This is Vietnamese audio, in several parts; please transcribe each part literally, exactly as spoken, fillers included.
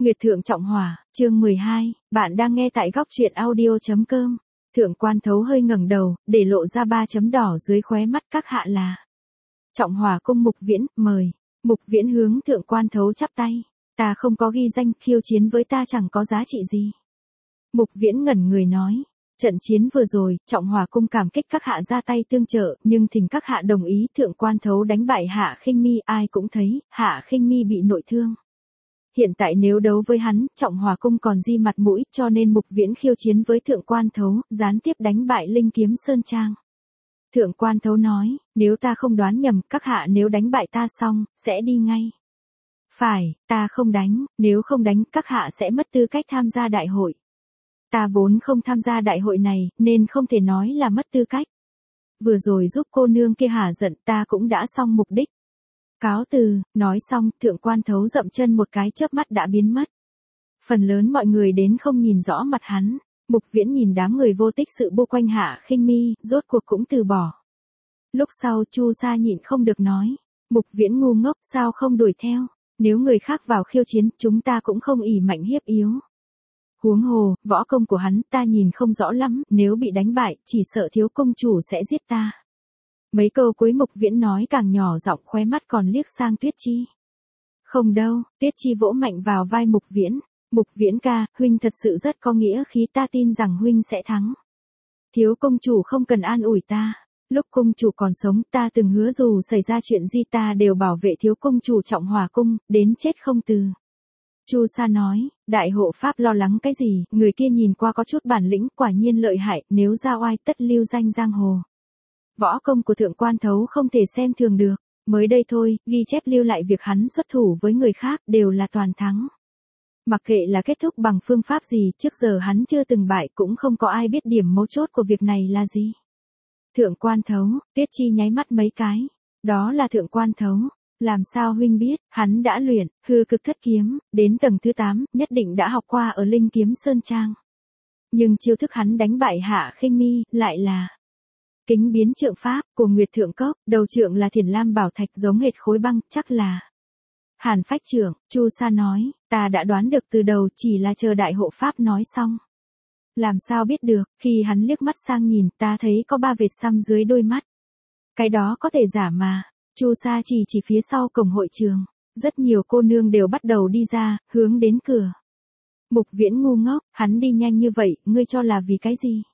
Nguyệt Thượng Trọng Hỏa, chương mười hai, bạn đang nghe tại góc truyện audio.com. Thượng Quan Thấu hơi ngẩng đầu, để lộ ra ba chấm đỏ dưới khóe mắt. Các hạ là Trọng Hỏa cung Mục Viễn, mời. Mục Viễn hướng Thượng Quan Thấu chắp tay. Ta không có ghi danh, khiêu chiến với ta chẳng có giá trị gì. Mục Viễn ngẩn người nói. Trận chiến vừa rồi, Trọng Hỏa cung cảm kích các hạ ra tay tương trợ, nhưng thỉnh các hạ đồng ý. Thượng Quan Thấu đánh bại Hạ Khinh Mi, ai cũng thấy, Hạ Khinh Mi bị nội thương. Hiện tại nếu đấu với hắn, Trọng Hỏa cung còn di mặt mũi, cho nên Mục Viễn khiêu chiến với Thượng Quan Thấu, gián tiếp đánh bại Linh Kiếm Sơn Trang. Thượng Quan Thấu nói, nếu ta không đoán nhầm, các hạ nếu đánh bại ta xong, sẽ đi ngay. Phải, ta không đánh, nếu không đánh, các hạ sẽ mất tư cách tham gia đại hội. Ta vốn không tham gia đại hội này, nên không thể nói là mất tư cách. Vừa rồi giúp cô nương kia hả giận, ta cũng đã xong mục đích. Cáo từ, nói xong, Thượng Quan Thấu dậm chân một cái chớp mắt đã biến mất. Phần lớn mọi người đến không nhìn rõ mặt hắn. Mục Viễn nhìn đám người vô tích sự bu quanh Hạ Khinh Mi, rốt cuộc cũng từ bỏ. Lúc sau Chu Sa nhịn không được nói, Mục Viễn ngu ngốc, sao không đuổi theo, nếu người khác vào khiêu chiến, chúng ta cũng không ỷ mạnh hiếp yếu. Huống hồ, võ công của hắn ta nhìn không rõ lắm, nếu bị đánh bại, chỉ sợ thiếu công chủ sẽ giết ta. Mấy câu cuối Mục Viễn nói càng nhỏ giọng, khóe mắt còn liếc sang Tuyết Chi. Không đâu, Tuyết Chi vỗ mạnh vào vai Mục Viễn. Mục Viễn ca, huynh thật sự rất có nghĩa khí, ta tin rằng huynh sẽ thắng. Thiếu công chủ không cần an ủi ta. Lúc công chủ còn sống, ta từng hứa dù xảy ra chuyện gì ta đều bảo vệ thiếu công chủ Trọng Hỏa cung, đến chết không từ. Chu Sa nói, đại hộ pháp lo lắng cái gì, người kia nhìn qua có chút bản lĩnh, quả nhiên lợi hại, nếu ra oai tất lưu danh giang hồ. Võ công của Thượng Quan Thấu không thể xem thường được, mới đây thôi, ghi chép lưu lại việc hắn xuất thủ với người khác đều là toàn thắng. Mặc kệ là kết thúc bằng phương pháp gì, trước giờ hắn chưa từng bại, cũng không có ai biết điểm mấu chốt của việc này là gì. Thượng Quan Thấu, Tuyết Chi nháy mắt mấy cái, đó là Thượng Quan Thấu. Làm sao huynh biết, hắn đã luyện, hư cực thất kiếm, đến tầng thứ tám, nhất định đã học qua ở Linh Kiếm Sơn Trang. Nhưng chiêu thức hắn đánh bại Hạ Khinh Mi, lại là kính biến trượng pháp, của Nguyệt Thượng Cốc, đầu trượng là Thiền Lam Bảo Thạch giống hệt khối băng, chắc là Hàn Phách Trượng. Chu Sa nói, ta đã đoán được từ đầu, chỉ là chờ đại hộ pháp nói xong. Làm sao biết được, khi hắn liếc mắt sang nhìn, ta thấy có ba vệt xăm dưới đôi mắt. Cái đó có thể giả mà. Chu Sa chỉ chỉ phía sau cổng hội trường, rất nhiều cô nương đều bắt đầu đi ra, hướng đến cửa. Mục Viễn ngu ngốc, hắn đi nhanh như vậy, ngươi cho là vì cái gì?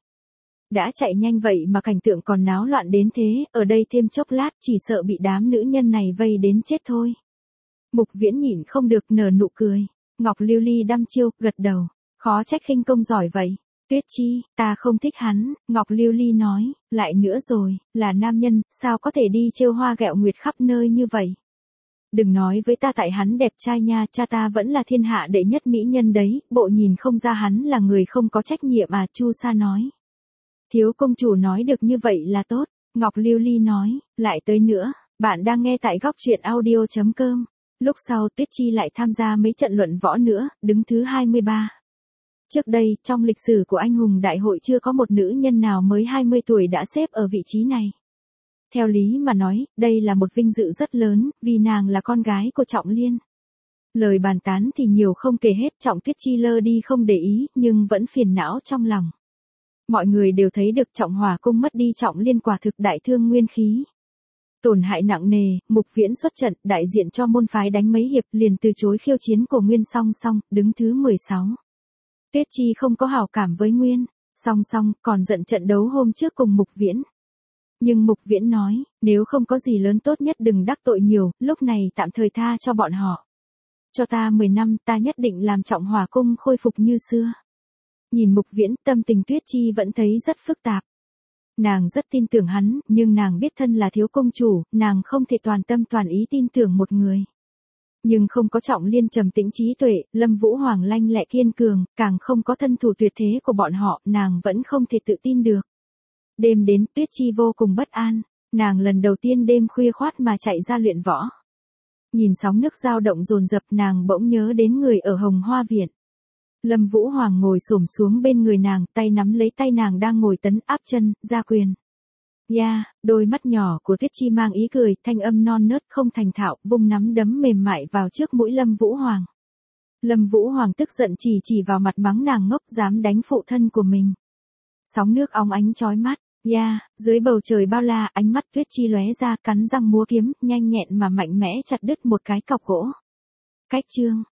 Đã chạy nhanh vậy mà cảnh tượng còn náo loạn đến thế, ở đây thêm chốc lát chỉ sợ bị đám nữ nhân này vây đến chết thôi. Mục Viễn nhịn không được nở nụ cười. Ngọc Lưu Ly đăm chiêu, gật đầu. Khó trách khinh công giỏi vậy. Tuyết Chi, ta không thích hắn, Ngọc Lưu Ly nói, lại nữa rồi, là nam nhân, sao có thể đi trêu hoa ghẹo nguyệt khắp nơi như vậy. Đừng nói với ta tại hắn đẹp trai nha, cha ta vẫn là thiên hạ đệ nhất mỹ nhân đấy, bộ nhìn không ra hắn là người không có trách nhiệm à, Chu Sa nói. Thiếu công chủ nói được như vậy là tốt, Ngọc Lưu Ly nói, lại tới nữa, bạn đang nghe tại góc truyện audio.com. Lúc sau Tuyết Chi lại tham gia mấy trận luận võ nữa, đứng thứ hai mươi ba. Trước đây, trong lịch sử của anh hùng đại hội chưa có một nữ nhân nào mới hai mươi tuổi đã xếp ở vị trí này. Theo lý mà nói, đây là một vinh dự rất lớn, vì nàng là con gái của Trọng Liên. Lời bàn tán thì nhiều không kể hết, Trọng Tuyết Chi lơ đi không để ý, nhưng vẫn phiền não trong lòng. Mọi người đều thấy được Trọng Hỏa cung mất đi Trọng Liên quả thực đại thương nguyên khí. Tổn hại nặng nề, Mục Viễn xuất trận, đại diện cho môn phái đánh mấy hiệp liền từ chối khiêu chiến của Nguyên Song Song, đứng thứ mười sáu. Tuyết Chi không có hảo cảm với Nguyên Song Song, còn giận trận đấu hôm trước cùng Mục Viễn. Nhưng Mục Viễn nói, nếu không có gì lớn tốt nhất đừng đắc tội nhiều, lúc này tạm thời tha cho bọn họ. Cho ta mười năm, ta nhất định làm Trọng Hỏa cung khôi phục như xưa. Nhìn Mục Viễn, tâm tình Tuyết Chi vẫn thấy rất phức tạp. Nàng rất tin tưởng hắn, nhưng nàng biết thân là thiếu công chủ, nàng không thể toàn tâm toàn ý tin tưởng một người. Nhưng không có Trọng Liên trầm tĩnh trí tuệ, Lâm Vũ Hoàng lanh lẹ kiên cường, càng không có thân thủ tuyệt thế của bọn họ, nàng vẫn không thể tự tin được. Đêm đến, Tuyết Chi vô cùng bất an, nàng lần đầu tiên đêm khuya khoát mà chạy ra luyện võ. Nhìn sóng nước dao động dồn dập, nàng bỗng nhớ đến người ở Hồng Hoa Viện. Lâm Vũ Hoàng ngồi xổm xuống bên người nàng, tay nắm lấy tay nàng đang ngồi tấn áp chân, ra quyền. Ya, yeah, đôi mắt nhỏ của Tuyết Chi mang ý cười, thanh âm non nớt không thành thạo, vung nắm đấm mềm mại vào trước mũi Lâm Vũ Hoàng. Lâm Vũ Hoàng tức giận chỉ chỉ vào mặt mắng nàng ngốc dám đánh phụ thân của mình. Sóng nước óng ánh chói mắt, ya, yeah, dưới bầu trời bao la, ánh mắt Tuyết Chi lóe ra, cắn răng múa kiếm, nhanh nhẹn mà mạnh mẽ chặt đứt một cái cọc gỗ. Cách chương